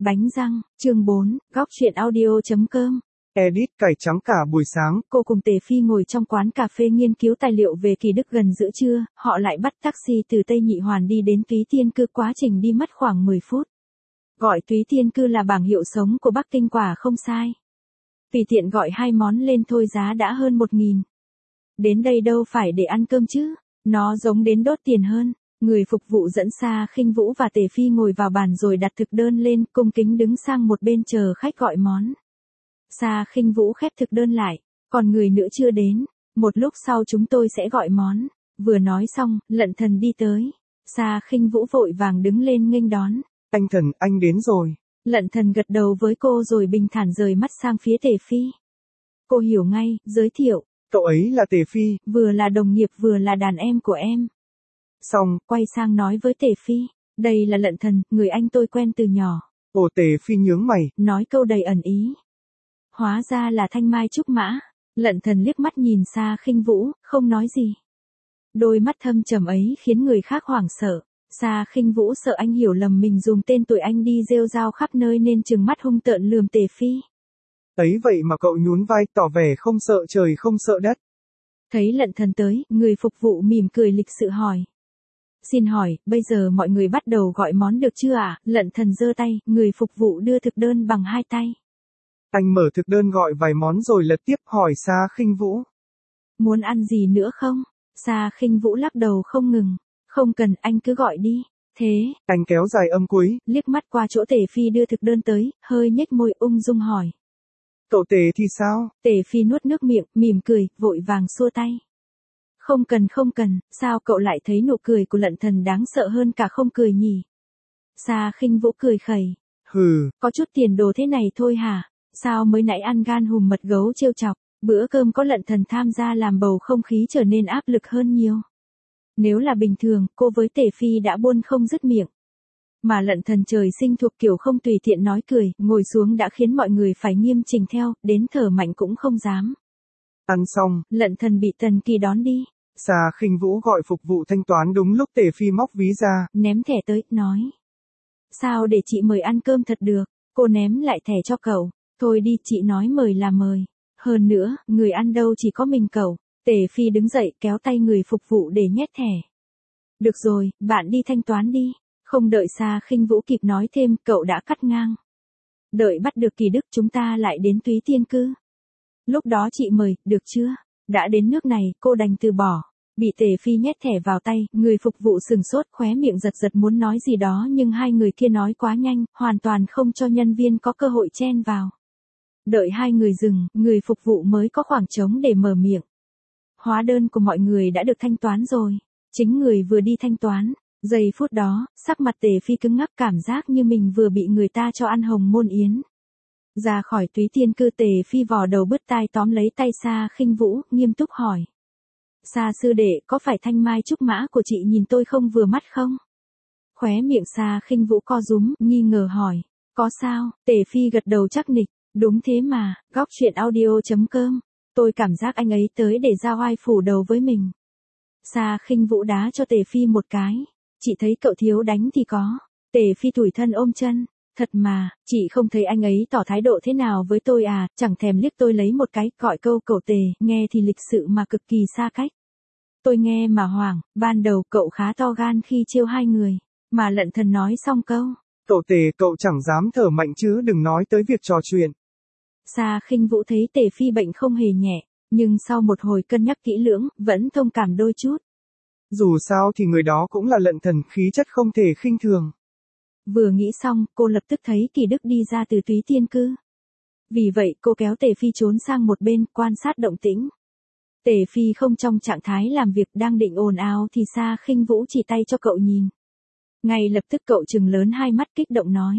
Bánh răng, chương 4, góc chuyện audio.com. Edit cải trắng cả buổi sáng. Cô cùng Tề Phi ngồi trong quán cà phê nghiên cứu tài liệu về Kỳ Đức gần giữa trưa, họ lại bắt taxi từ Tây Nhị Hoàn đi đến Túy Tiên Cư, quá trình đi mất khoảng 10 phút. Gọi Túy Tiên Cư là bảng hiệu sống của Bắc Kinh quả không sai. Tùy tiện gọi 2 món lên thôi giá đã hơn 1.000. Đến đây đâu phải để ăn cơm chứ, nó giống đến đốt tiền hơn. Người phục vụ dẫn Sa Khinh Vũ và Tề Phi ngồi vào bàn rồi đặt thực đơn lên, cung kính đứng sang một bên chờ khách gọi món. Sa Khinh Vũ khép thực đơn lại, còn người nữa chưa đến, một lúc sau chúng tôi sẽ gọi món. Vừa nói xong, Lận Thần đi tới. Sa Khinh Vũ vội vàng đứng lên nghênh đón. Anh Thần, anh đến rồi. Lận Thần gật đầu với cô rồi bình thản rời mắt sang phía Tề Phi. Cô hiểu ngay, giới thiệu. Cậu ấy là Tề Phi. Vừa là đồng nghiệp vừa là đàn em của em. Xong, quay sang nói với Tề Phi, đây là Lận Thần, người anh tôi quen từ nhỏ. Ồ, Tề Phi nhướng mày, nói câu đầy ẩn ý. Hóa ra là Thanh Mai Trúc Mã. Lận Thần liếc mắt nhìn Sa Khinh Vũ, không nói gì. Đôi mắt thâm trầm ấy khiến người khác hoảng sợ. Sa Khinh Vũ sợ anh hiểu lầm mình dùng tên tuổi anh đi rêu rao khắp nơi nên trừng mắt hung tợn lườm Tề Phi. Ấy vậy mà cậu nhún vai tỏ vẻ không sợ trời không sợ đất. Thấy Lận Thần tới, người phục vụ mỉm cười lịch sự hỏi. Xin hỏi, bây giờ mọi người bắt đầu gọi món được chưa ạ? Lận Thần giơ tay, người phục vụ đưa thực đơn bằng 2 tay. Anh mở thực đơn gọi vài món rồi lật tiếp hỏi Sa Khinh Vũ. Muốn ăn gì nữa không? Sa Khinh Vũ lắc đầu không ngừng. Không cần, anh cứ gọi đi. Thế, anh kéo dài âm cuối, liếc mắt qua chỗ Tề Phi đưa thực đơn tới, hơi nhếch môi ung dung hỏi. Cậu Tề thì sao? Tề Phi nuốt nước miệng, mỉm cười, vội vàng xua tay. Không cần, sao cậu lại thấy nụ cười của Lận Thần đáng sợ hơn cả không cười nhỉ? Sa Khinh Vũ cười khẩy. Hừ, có chút tiền đồ thế này thôi hả? Sao mới nãy ăn gan hùm mật gấu trêu chọc, bữa cơm có Lận Thần tham gia làm bầu không khí trở nên áp lực hơn nhiều. Nếu là bình thường, cô với Tề Phi đã buôn không dứt miệng. Mà Lận Thần trời sinh thuộc kiểu không tùy tiện nói cười, ngồi xuống đã khiến mọi người phải nghiêm chỉnh theo, đến thở mạnh cũng không dám. Ăn xong, Lận Thần bị Tần Kỳ đón đi. Sa Khinh Vũ gọi phục vụ thanh toán đúng lúc Tề Phi móc ví ra. Ném thẻ tới, nói. Sao để chị mời ăn cơm thật được, cô ném lại thẻ cho cậu. Thôi đi, chị nói mời là mời. Hơn nữa, người ăn đâu chỉ có mình cậu. Tề Phi đứng dậy kéo tay người phục vụ để nhét thẻ. Được rồi, bạn đi thanh toán đi. Không đợi Sa Khinh Vũ kịp nói thêm, cậu đã cắt ngang. Đợi bắt được Kỳ Đức chúng ta lại đến Túy Tiên Cư. Lúc đó chị mời, được chưa? Đã đến nước này, cô đành từ bỏ. Bị Tề Phi nhét thẻ vào tay, người phục vụ sừng sốt khóe miệng giật giật muốn nói gì đó nhưng hai người kia nói quá nhanh, hoàn toàn không cho nhân viên có cơ hội chen vào. Đợi hai người dừng, người phục vụ mới có khoảng trống để mở miệng. Hóa đơn của mọi người đã được thanh toán rồi. Chính người vừa đi thanh toán. Giây phút đó, sắc mặt Tề Phi cứng ngắc cảm giác như mình vừa bị người ta cho ăn hồng môn yến. Ra khỏi Túy Tiên Cư Tề Phi vò đầu bứt tai tóm lấy tay Sa Khinh Vũ, nghiêm túc hỏi. Sa sư đệ, có phải Thanh Mai Trúc Mã của chị nhìn tôi không vừa mắt không? Khóe miệng Sa Khinh Vũ co rúm, nghi ngờ hỏi. Có sao? Tề Phi gật đầu chắc nịch. Đúng thế mà, góc chuyện audio.com. Tôi cảm giác anh ấy tới để ra oai phủ đầu với mình. Sa Khinh Vũ đá cho Tề Phi một cái. Chị thấy cậu thiếu đánh thì có. Tề Phi tủi thân ôm chân. Thật mà, chị không thấy anh ấy tỏ thái độ thế nào với tôi à, chẳng thèm liếc tôi lấy một cái, gọi câu cậu Tề, nghe thì lịch sự mà cực kỳ xa cách. Tôi nghe mà hoảng, ban đầu cậu khá to gan khi trêu hai người, mà Lận Thần nói xong câu. Cậu Tề, cậu chẳng dám thở mạnh chứ đừng nói tới việc trò chuyện. Sa Khinh Vũ thấy Tề Phi bệnh không hề nhẹ, nhưng sau một hồi cân nhắc kỹ lưỡng, vẫn thông cảm đôi chút. Dù sao thì người đó cũng là Lận Thần, khí chất không thể khinh thường. Vừa nghĩ xong, cô lập tức thấy Kỳ Đức đi ra từ Túy Tiên Cư. Vì vậy, cô kéo Tề Phi trốn sang một bên, quan sát động tĩnh. Tề Phi không trong trạng thái làm việc đang định ồn ào thì Sa Khinh Vũ chỉ tay cho cậu nhìn. Ngay lập tức cậu trừng lớn hai mắt kích động nói.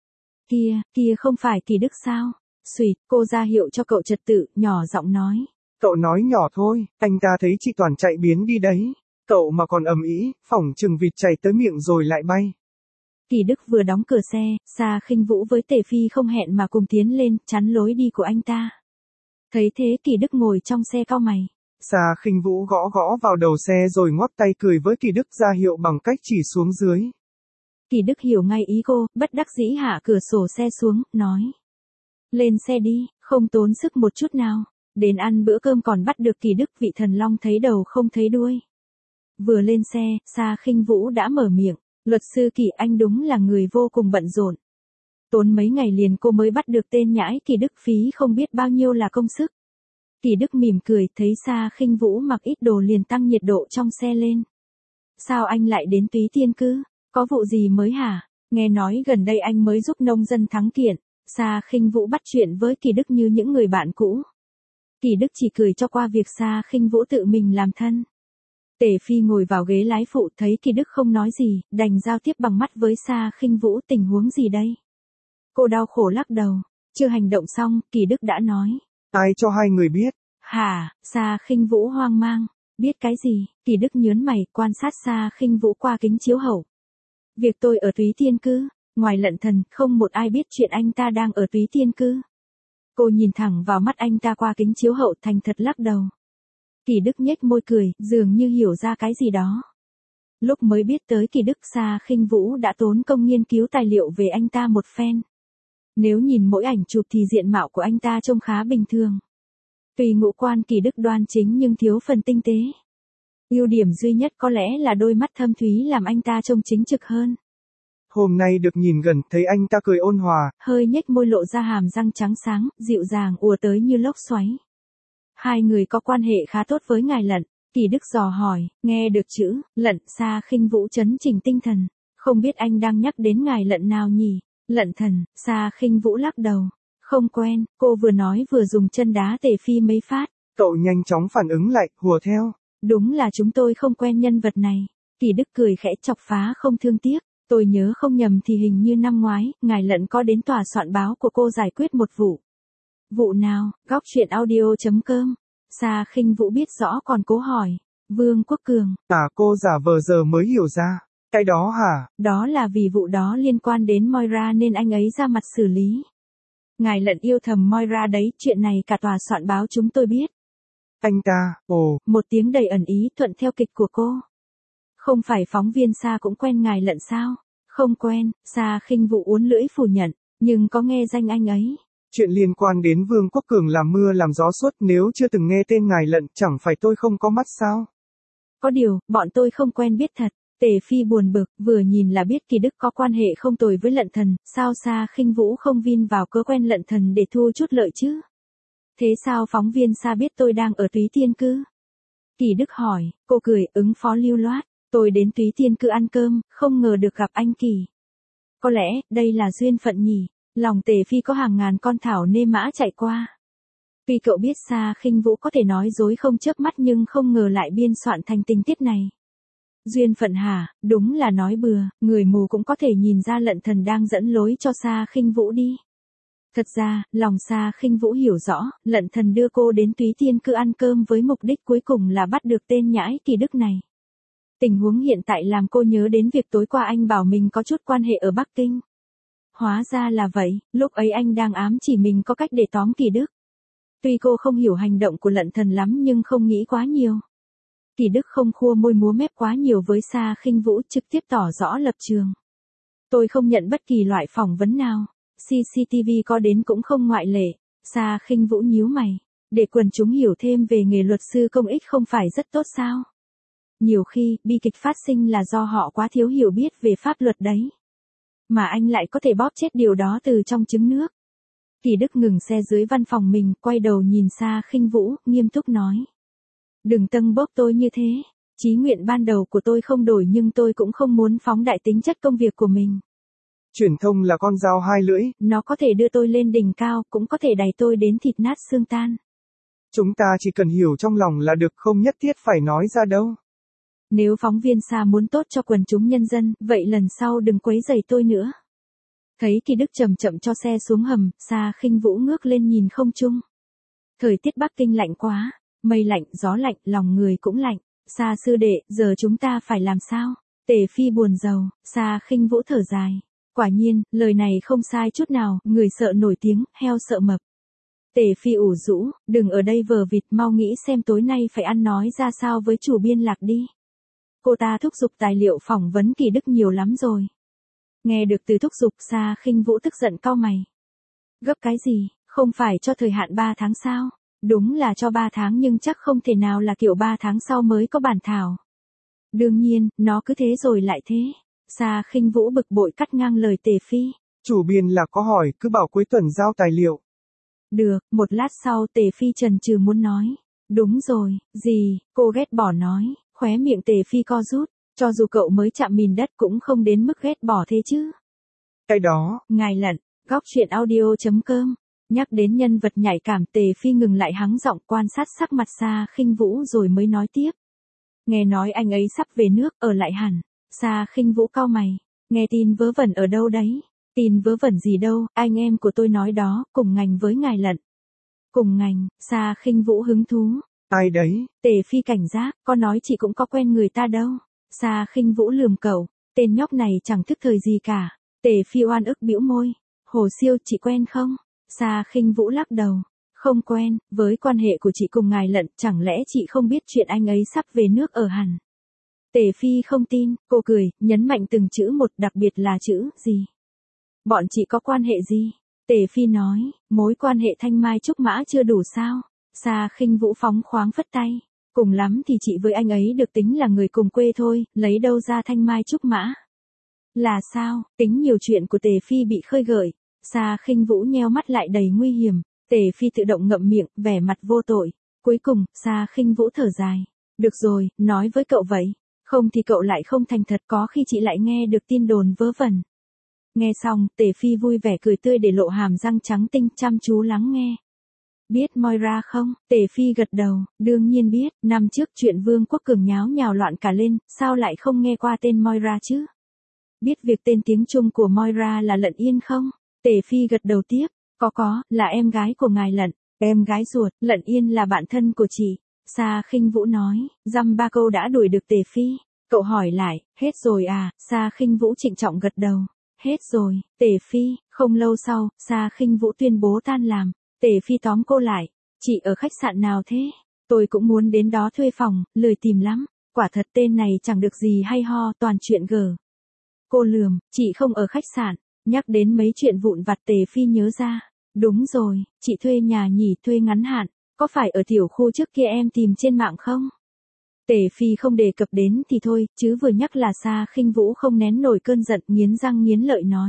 Kia không phải Kỳ Đức sao? Xùyt, cô ra hiệu cho cậu trật tự, nhỏ giọng nói. Cậu nói nhỏ thôi, anh ta thấy chị toàn chạy biến đi đấy. Cậu mà còn ầm ĩ, phỏng chừng vịt chảy tới miệng rồi lại bay. Kỳ Đức vừa đóng cửa xe, Sa Khinh Vũ với Tề Phi không hẹn mà cùng tiến lên, chắn lối đi của anh ta. Thấy thế Kỳ Đức ngồi trong xe cau mày. Sa Khinh Vũ gõ gõ vào đầu xe rồi ngoắc tay cười với Kỳ Đức ra hiệu bằng cách chỉ xuống dưới. Kỳ Đức hiểu ngay ý cô, bất đắc dĩ hạ cửa sổ xe xuống, nói. Lên xe đi, không tốn sức một chút nào. Đến ăn bữa cơm còn bắt được Kỳ Đức vị thần long thấy đầu không thấy đuôi. Vừa lên xe, Sa Khinh Vũ đã mở miệng. Luật sư Kỳ, anh đúng là người vô cùng bận rộn. Tốn mấy ngày liền cô mới bắt được tên nhãi Kỳ Đức, phí không biết bao nhiêu là công sức. Kỳ Đức mỉm cười, thấy Sa Khinh Vũ mặc ít đồ liền tăng nhiệt độ trong xe lên. Sao anh lại đến Túy Tiên Cư? Có vụ gì mới hả? Nghe nói gần đây anh mới giúp nông dân thắng kiện. Sa Khinh Vũ bắt chuyện với Kỳ Đức như những người bạn cũ. Kỳ Đức chỉ cười cho qua việc Sa Khinh Vũ tự mình làm thân. Tề Phi ngồi vào ghế lái phụ, thấy Kỳ Đức không nói gì, đành giao tiếp bằng mắt với Sa Khinh Vũ. Tình huống gì đây? Cô đau khổ lắc đầu. Chưa hành động xong, Kỳ Đức đã nói. Ai cho hai người biết? Hả? Sa Khinh Vũ hoang mang. Biết cái gì? Kỳ Đức nhớn mày, quan sát Sa Khinh Vũ qua kính chiếu hậu. Việc tôi ở Túy Tiên Cư, ngoài Lận Thần, không một ai biết chuyện anh ta đang ở Túy Tiên Cư. Cô nhìn thẳng vào mắt anh ta qua kính chiếu hậu, thành thật lắc đầu. Kỳ Đức nhếch môi cười, dường như hiểu ra cái gì đó. Lúc mới biết tới Kỳ Đức, Sa Khinh Vũ đã tốn công nghiên cứu tài liệu về anh ta một phen. Nếu nhìn mỗi ảnh chụp thì diện mạo của anh ta trông khá bình thường. Tuy ngũ quan Kỳ Đức đoan chính nhưng thiếu phần tinh tế. Ưu điểm duy nhất có lẽ là đôi mắt thâm thúy làm anh ta trông chính trực hơn. Hôm nay được nhìn gần, thấy anh ta cười ôn hòa. Hơi nhếch môi lộ ra hàm răng trắng sáng, dịu dàng ùa tới như lốc xoáy. Hai người có quan hệ khá tốt với ngài Lận. Kỳ Đức dò hỏi, nghe được chữ Lận, Sa Khinh Vũ chấn chỉnh tinh thần. Không biết anh đang nhắc đến ngài Lận nào nhỉ? Lận Thần. Sa Khinh Vũ lắc đầu. Không quen, cô vừa nói vừa dùng chân đá Tề Phi mấy phát. Cậu nhanh chóng phản ứng lại, hùa theo. Đúng là chúng tôi không quen nhân vật này. Kỳ Đức cười khẽ chọc phá không thương tiếc. Tôi nhớ không nhầm thì hình như năm ngoái, ngài Lận có đến tòa soạn báo của cô giải quyết một vụ. Vụ nào? Góc truyện audio.com. Sa Khinh Vũ biết rõ còn cố hỏi. Vương Quốc Cường. Cô giả vờ giờ mới hiểu ra. Cái đó hả? Đó là vì vụ đó liên quan đến Moira nên anh ấy ra mặt xử lý. Ngài Lận yêu thầm Moira đấy, chuyện này cả tòa soạn báo chúng tôi biết. Anh ta, Một tiếng đầy ẩn ý thuận theo kịch của cô. Không phải phóng viên Sa cũng quen ngài Lận sao? Không quen, Sa Khinh Vũ uốn lưỡi phủ nhận, nhưng có nghe danh anh ấy. Chuyện liên quan đến Vương Quốc Cường làm mưa làm gió suốt, nếu chưa từng nghe tên ngài Lận, chẳng phải tôi không có mắt sao? Có điều, bọn tôi không quen biết thật. Tề Phi buồn bực, vừa nhìn là biết Kỳ Đức có quan hệ không tồi với Lận Thần, sao Sa Khinh Vũ không vin vào cớ quen Lận Thần để thu chút lợi chứ? Thế sao phóng viên Sa biết tôi đang ở Túy Tiên Cư? Kỳ Đức hỏi, cô cười, ứng phó lưu loát. Tôi đến Túy Tiên Cư ăn cơm, không ngờ được gặp anh Kỳ. Có lẽ, đây là duyên phận nhỉ? Lòng Tề Phi có hàng ngàn con thảo nê mã chạy qua. Tuy cậu biết Sa Khinh Vũ có thể nói dối không chớp mắt nhưng không ngờ lại biên soạn thành tình tiết này. Duyên phận hả? Đúng là nói bừa, người mù cũng có thể nhìn ra Lận Thần đang dẫn lối cho Sa Khinh Vũ đi. Thật ra, lòng Sa Khinh Vũ hiểu rõ, Lận Thần đưa cô đến Túy Tiên Cư ăn cơm với mục đích cuối cùng là bắt được tên nhãi Kỳ Đức này. Tình huống hiện tại làm cô nhớ đến việc tối qua anh bảo mình có chút quan hệ ở Bắc Kinh. Hóa ra là vậy, lúc ấy anh đang ám chỉ mình có cách để tóm Kỳ Đức. Tuy cô không hiểu hành động của Lận Thần lắm nhưng không nghĩ quá nhiều. Kỳ Đức không khua môi múa mép quá nhiều với Sa Khinh Vũ, trực tiếp tỏ rõ lập trường. Tôi không nhận bất kỳ loại phỏng vấn nào. CCTV có đến cũng không ngoại lệ. Sa Khinh Vũ nhíu mày. Để quần chúng hiểu thêm về nghề luật sư công ích không phải rất tốt sao? Nhiều khi, bi kịch phát sinh là do họ quá thiếu hiểu biết về pháp luật đấy. Mà anh lại có thể bóp chết điều đó từ trong trứng nước. Kỳ Đức ngừng xe dưới văn phòng mình, quay đầu nhìn Sa Khinh Vũ, nghiêm túc nói. Đừng tâng bốc tôi như thế. Chí nguyện ban đầu của tôi không đổi nhưng tôi cũng không muốn phóng đại tính chất công việc của mình. Truyền thông là con dao hai lưỡi. Nó có thể đưa tôi lên đỉnh cao, cũng có thể đẩy tôi đến thịt nát xương tan. Chúng ta chỉ cần hiểu trong lòng là được, không nhất thiết phải nói ra đâu. Nếu phóng viên Sa muốn tốt cho quần chúng nhân dân, vậy lần sau đừng quấy rầy tôi nữa. Thấy Kỳ Đức chậm chậm cho xe xuống hầm, Sa Khinh Vũ ngước lên nhìn không trung. Thời tiết Bắc Kinh lạnh quá, mây lạnh, gió lạnh, lòng người cũng lạnh. Sa sư đệ, giờ chúng ta phải làm sao? Tề Phi buồn rầu, Sa Khinh Vũ thở dài. Quả nhiên, lời này không sai chút nào, người sợ nổi tiếng, heo sợ mập. Tề Phi ủ rũ, đừng ở đây vờ vịt, mau nghĩ xem tối nay phải ăn nói ra sao với chủ biên Lạc đi. Cô ta thúc giục tài liệu phỏng vấn Kỳ Đức nhiều lắm rồi. Nghe được từ thúc giục, Sa Khinh Vũ tức giận cau mày. Gấp cái gì, không phải cho thời hạn 3 tháng sao? Đúng là cho 3 tháng nhưng chắc không thể nào là kiểu 3 tháng sau mới có bản thảo. Đương nhiên, nó cứ thế rồi lại thế. Sa Khinh Vũ bực bội cắt ngang lời Tề Phi. Chủ biên là có hỏi, cứ bảo cuối tuần giao tài liệu. Được, một lát sau Tề Phi chần chừ muốn nói. Đúng rồi, gì, cô ghét bỏ nói, khóe miệng Tề Phi co rút, cho dù cậu mới chạm mìn đất cũng không đến mức ghét bỏ thế chứ. Cái đó, Ngài Lận, góc truyện audio.com. Nhắc đến nhân vật nhạy cảm, Tề Phi ngừng lại hắng giọng quan sát sắc mặt Sa Khinh Vũ rồi mới nói tiếp. Nghe nói anh ấy sắp về nước, ở lại hẳn. Sa Khinh Vũ cau mày, nghe tin vớ vẩn ở đâu đấy? Tin vớ vẩn gì đâu, anh em của tôi nói đó, cùng ngành với ngài Lận. Cùng ngành, Sa Khinh Vũ hứng thú. ai đấy? Tề Phi cảnh giác, có nói chị cũng có quen người ta đâu. Sa Khinh Vũ lườm cậu, tên nhóc này chẳng thức thời gì cả. Tề Phi oan ức bĩu môi, Hồ Siêu chị quen không? Sa Khinh Vũ lắc đầu, không quen, với quan hệ của chị cùng ngài Lận, chẳng lẽ chị không biết chuyện anh ấy sắp về nước ở hẳn. Tề Phi không tin, cô cười, nhấn mạnh từng chữ một, đặc biệt là chữ gì. Bọn chị có quan hệ gì? Tề Phi nói, mối quan hệ thanh mai trúc mã chưa đủ sao? Sa Khinh Vũ phóng khoáng phất tay, cùng lắm thì chị với anh ấy được tính là người cùng quê thôi, lấy đâu ra thanh mai trúc mã. Là sao? Tính nhiều chuyện của Tề Phi bị khơi gợi. Sa Khinh Vũ nheo mắt lại đầy nguy hiểm. Tề Phi tự động ngậm miệng, vẻ mặt vô tội. Cuối cùng, Sa Khinh Vũ thở dài. Được rồi, nói với cậu vậy. Không thì cậu lại không thành thật, có khi chị lại nghe được tin đồn vớ vẩn. Nghe xong, Tề Phi vui vẻ cười tươi để lộ hàm răng trắng tinh, chăm chú lắng nghe. Biết Moira không? Tề Phi gật đầu, đương nhiên biết, năm trước chuyện Vương Quốc Cường nháo nhào loạn cả lên, sao lại không nghe qua tên Moira chứ? Biết việc tên tiếng Trung của Moira là Lận Yên không? Tề Phi gật đầu tiếp, có, là em gái của ngài Lận, em gái ruột, Lận Yên là bạn thân của chị. Sa Khinh Vũ nói, dăm ba câu đã đuổi được Tề Phi. Cậu hỏi lại, hết rồi à? Sa Khinh Vũ trịnh trọng gật đầu, hết rồi. Tề Phi, không lâu sau, Sa Khinh Vũ tuyên bố tan làm. Tề Phi tóm cô lại, chị ở khách sạn nào thế? Tôi cũng muốn đến đó thuê phòng, lười tìm lắm. Quả thật tên này chẳng được gì hay ho, toàn chuyện gở. Cô lườm, chị không ở khách sạn. Nhắc đến mấy chuyện vụn vặt, Tề Phi nhớ ra. Đúng rồi, chị thuê nhà nhỉ, thuê ngắn hạn. Có phải ở tiểu khu trước kia em tìm trên mạng không? Tề Phi không đề cập đến thì thôi, chứ vừa nhắc là Sa Khinh Vũ không nén nổi cơn giận, nghiến răng nghiến lợi nói.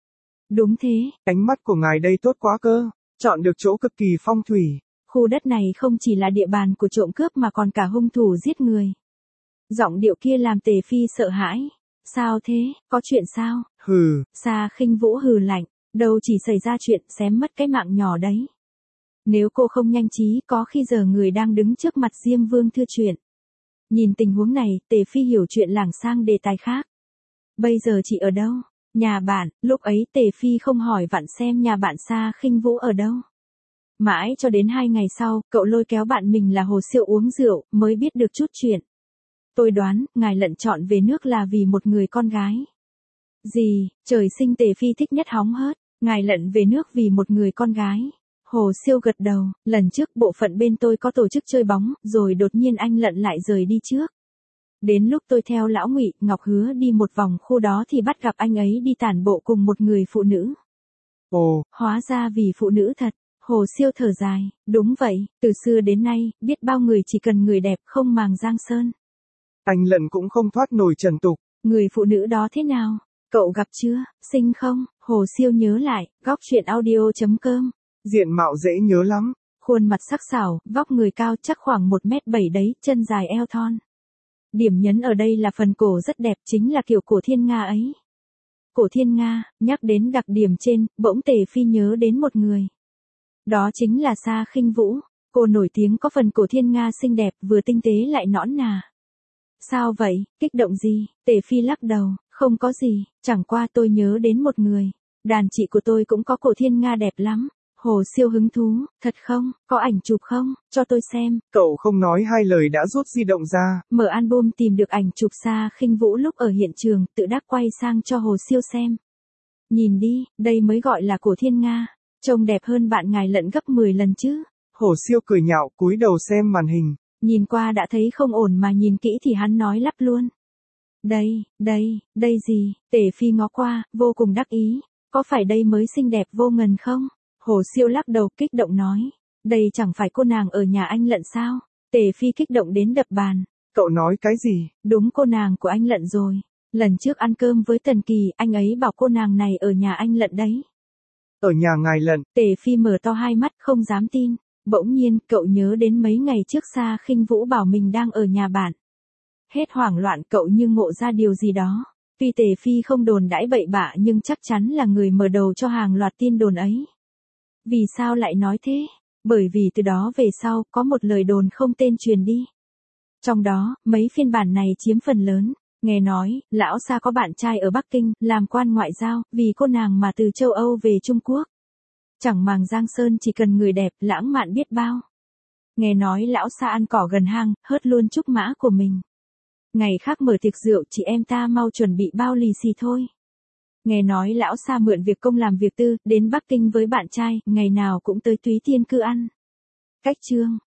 Đúng thế. Ánh mắt của ngài đây tốt quá cơ. Chọn được chỗ cực kỳ phong thủy. Khu đất này không chỉ là địa bàn của trộm cướp mà còn cả hung thủ giết người. Giọng điệu kia làm Tề Phi sợ hãi. Sao thế, có chuyện sao? Hừ. Sa Khinh Vũ hừ lạnh, đâu chỉ xảy ra chuyện xém mất cái mạng nhỏ đấy. Nếu cô không nhanh trí, có khi giờ người đang đứng trước mặt Diêm Vương thưa chuyện. Nhìn tình huống này, Tề Phi hiểu chuyện lảng sang đề tài khác. Bây giờ chị ở đâu? Nhà bạn. Lúc ấy Tề Phi không hỏi vặn xem nhà bạn Sa Khinh Vũ ở đâu. Mãi cho đến 2 ngày sau, cậu lôi kéo bạn mình là Hồ Siêu uống rượu, mới biết được chút chuyện. Tôi đoán, ngài Lận chọn về nước là vì một người con gái. Gì, trời sinh Tề Phi thích nhất hóng hớt, ngài Lận về nước vì một người con gái. Hồ Siêu gật đầu, lần trước bộ phận bên tôi có tổ chức chơi bóng, rồi đột nhiên anh Lận lại rời đi trước. Đến lúc tôi theo lão Ngụy, Ngọc Hứa đi một vòng khu đó thì bắt gặp anh ấy đi tản bộ cùng một người phụ nữ. Ồ, hóa ra vì phụ nữ thật. Hồ Siêu thở dài, đúng vậy, từ xưa đến nay, biết bao người chỉ cần người đẹp không màng giang sơn. anh Lận cũng không thoát nổi trần tục. Người phụ nữ đó thế nào? Cậu gặp chưa? Xinh không? Hồ Siêu nhớ lại, góc truyện audio.com. Diện mạo dễ nhớ lắm. Khuôn mặt sắc sảo, vóc người cao chắc khoảng 1m7 đấy, chân dài eo thon. Điểm nhấn ở đây là phần cổ rất đẹp, chính là kiểu cổ thiên nga ấy. Cổ thiên nga, nhắc đến đặc điểm trên, bỗng Tề Phi nhớ đến một người. Đó chính là Sa Khinh Vũ. Cô nổi tiếng có phần cổ thiên nga xinh đẹp, vừa tinh tế lại nõn nà. Sao vậy, kích động gì? Tề Phi lắc đầu, không có gì, chẳng qua tôi nhớ đến một người. Đàn chị của tôi cũng có cổ thiên nga đẹp lắm. Hồ Siêu hứng thú, thật không, có ảnh chụp không, cho tôi xem. Cậu không nói hai lời đã rút di động ra. Mở album tìm được ảnh chụp Sa Khinh Vũ lúc ở hiện trường, tự đắc quay sang cho Hồ Siêu xem. Nhìn đi, đây mới gọi là cổ thiên nga. Trông đẹp hơn bạn ngài Lận gấp 10 lần chứ. Hồ Siêu cười nhạo, cúi đầu xem màn hình. Nhìn qua đã thấy không ổn mà nhìn kỹ thì hắn nói lắp luôn. Đây gì, Tề Phi ngó qua, vô cùng đắc ý, có phải đây mới xinh đẹp vô ngần không? Hồ Siêu lắc đầu kích động nói, đây chẳng phải cô nàng ở nhà anh Lận sao? Tề Phi kích động đến đập bàn. Cậu nói cái gì? Đúng cô nàng của anh Lận rồi. Lần trước ăn cơm với Tần Kỳ, anh ấy bảo cô nàng này ở nhà anh Lận đấy. Ở nhà ngài Lận. Tề Phi mở to hai mắt không dám tin. Bỗng nhiên, cậu nhớ đến mấy ngày trước Sa Khinh Vũ bảo mình đang ở nhà bạn. Hết hoảng loạn cậu như ngộ ra điều gì đó. Tuy Tề Phi không đồn đãi bậy bạ nhưng chắc chắn là người mở đầu cho hàng loạt tin đồn ấy. Vì sao lại nói thế? Bởi vì từ đó về sau, có một lời đồn không tên truyền đi. Trong đó, mấy phiên bản này chiếm phần lớn. Nghe nói, lão Sa có bạn trai ở Bắc Kinh, làm quan ngoại giao, vì cô nàng mà từ châu Âu về Trung Quốc. Chẳng màng Giang Sơn chỉ cần người đẹp, lãng mạn biết bao. Nghe nói lão Sa ăn cỏ gần hang, hớt luôn trúc mã của mình. Ngày khác mở tiệc rượu chị em ta mau chuẩn bị bao lì xì thôi. Nghe nói lão Sa mượn việc công làm việc tư, đến Bắc Kinh với bạn trai, ngày nào cũng tới Túy Tiên Cư ăn. Cách chương